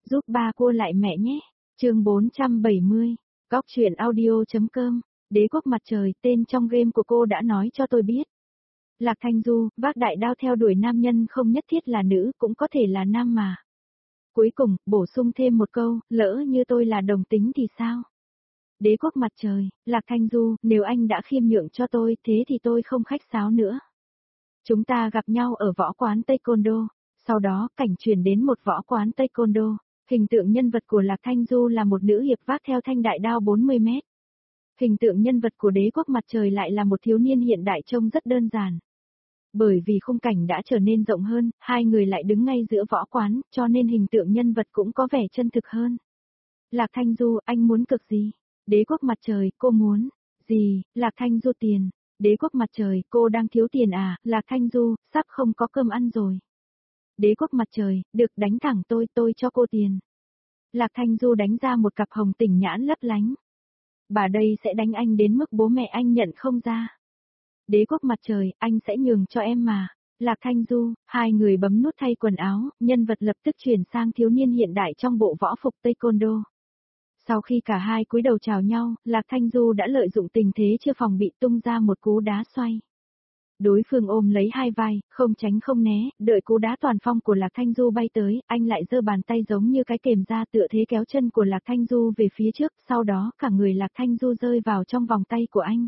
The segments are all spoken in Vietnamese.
Giúp ba cua lại mẹ nhé. Chương 470. Góc truyện audio.com. Đế quốc mặt trời, tên trong game của cô đã nói cho tôi biết. Lạc Thanh Du, vác đại đao theo đuổi nam nhân không nhất thiết là nữ, cũng có thể là nam mà. Cuối cùng, bổ sung thêm một câu, lỡ như tôi là đồng tính thì sao? Đế quốc mặt trời, Lạc Thanh Du, nếu anh đã khiêm nhượng cho tôi, thế thì tôi không khách sáo nữa. Chúng ta gặp nhau ở võ quán Taekwondo, sau đó cảnh chuyển đến một võ quán Taekwondo. Hình tượng nhân vật của Lạc Thanh Du là một nữ hiệp vác theo thanh đại đao 40 mét. Hình tượng nhân vật của đế quốc mặt trời lại là một thiếu niên hiện đại trông rất đơn giản. Bởi vì khung cảnh đã trở nên rộng hơn, hai người lại đứng ngay giữa võ quán, cho nên hình tượng nhân vật cũng có vẻ chân thực hơn. Lạc Thanh Du, anh muốn cực gì? Đế quốc mặt trời, cô muốn. Gì? Lạc Thanh Du tiền. Đế quốc mặt trời, cô đang thiếu tiền à? Lạc Thanh Du, sắp không có cơm ăn rồi. Đế quốc mặt trời, được đánh thẳng tôi cho cô tiền. Lạc Thanh Du đánh ra một cặp hồng tỉnh nhãn lấp lánh. Bà đây sẽ đánh anh đến mức bố mẹ anh nhận không ra. Đế quốc mặt trời, anh sẽ nhường cho em mà. Lạc Thanh Du, hai người bấm nút thay quần áo, nhân vật lập tức chuyển sang thiếu niên hiện đại trong bộ võ phục Taekwondo. Sau khi cả hai cúi đầu chào nhau, Lạc Thanh Du đã lợi dụng tình thế chưa phòng bị tung ra một cú đá xoay. Đối phương ôm lấy hai vai, không tránh không né, đợi cú đá toàn phong của Lạc Thanh Du bay tới, anh lại giơ bàn tay giống như cái kềm ra tựa thế kéo chân của Lạc Thanh Du về phía trước, sau đó cả người Lạc Thanh Du rơi vào trong vòng tay của anh.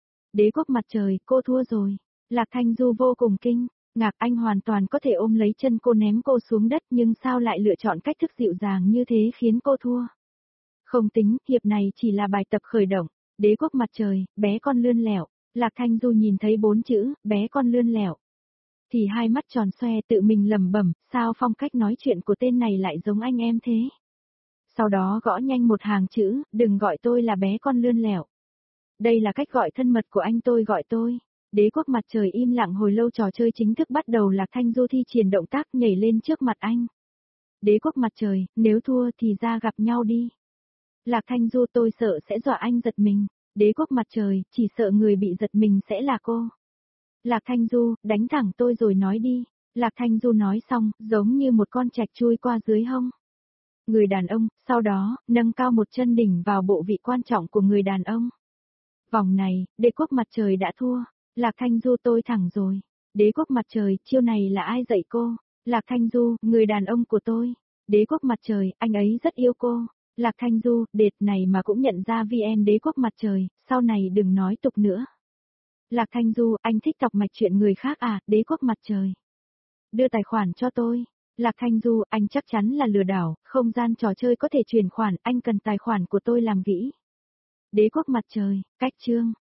Đế quốc mặt trời, cô thua rồi. Lạc Thanh Du vô cùng kinh ngạc, anh hoàn toàn có thể ôm lấy chân cô ném cô xuống đất nhưng sao lại lựa chọn cách thức dịu dàng như thế khiến cô thua. Không tính, hiệp này chỉ là bài tập khởi động. Đế quốc mặt trời, bé con lươn lẹo. Lạc Thanh Du nhìn thấy 4 chữ, bé con lươn lẹo. Thì hai mắt tròn xoe tự mình lẩm bẩm, sao phong cách nói chuyện của tên này lại giống anh em thế? Sau đó gõ nhanh một hàng chữ, đừng gọi tôi là bé con lươn lẹo. Đây là cách gọi thân mật của anh tôi gọi tôi. Đế quốc mặt trời im lặng hồi lâu, trò chơi chính thức bắt đầu. Lạc Thanh Du thi triển động tác nhảy lên trước mặt anh. Đế quốc mặt trời, nếu thua thì ra gặp nhau đi. Lạc Thanh Du, tôi sợ sẽ dọa anh giật mình. Đế quốc mặt trời, chỉ sợ người bị giật mình sẽ là cô. Lạc Thanh Du, đánh thẳng tôi rồi nói đi. Lạc Thanh Du nói xong, giống như một con trạch chui qua dưới hông. Người đàn ông, sau đó, nâng cao một chân đỉnh vào bộ vị quan trọng của người đàn ông. Vòng này, đế quốc mặt trời đã thua. Lạc Thanh Du, tôi thẳng rồi. Đế quốc mặt trời, chiêu này là ai dạy cô? Lạc Thanh Du, người đàn ông của tôi. Đế quốc mặt trời, anh ấy rất yêu cô. Lạc Thanh Du, đệt này mà cũng nhận ra VN đế quốc mặt trời, sau này đừng nói tục nữa. Lạc Thanh Du, anh thích đọc mạch chuyện người khác à? Đế quốc mặt trời. Đưa tài khoản cho tôi. Lạc Thanh Du, anh chắc chắn là lừa đảo, không gian trò chơi có thể chuyển khoản, anh cần tài khoản của tôi làm vĩ. Đế quốc mặt trời, cách chương.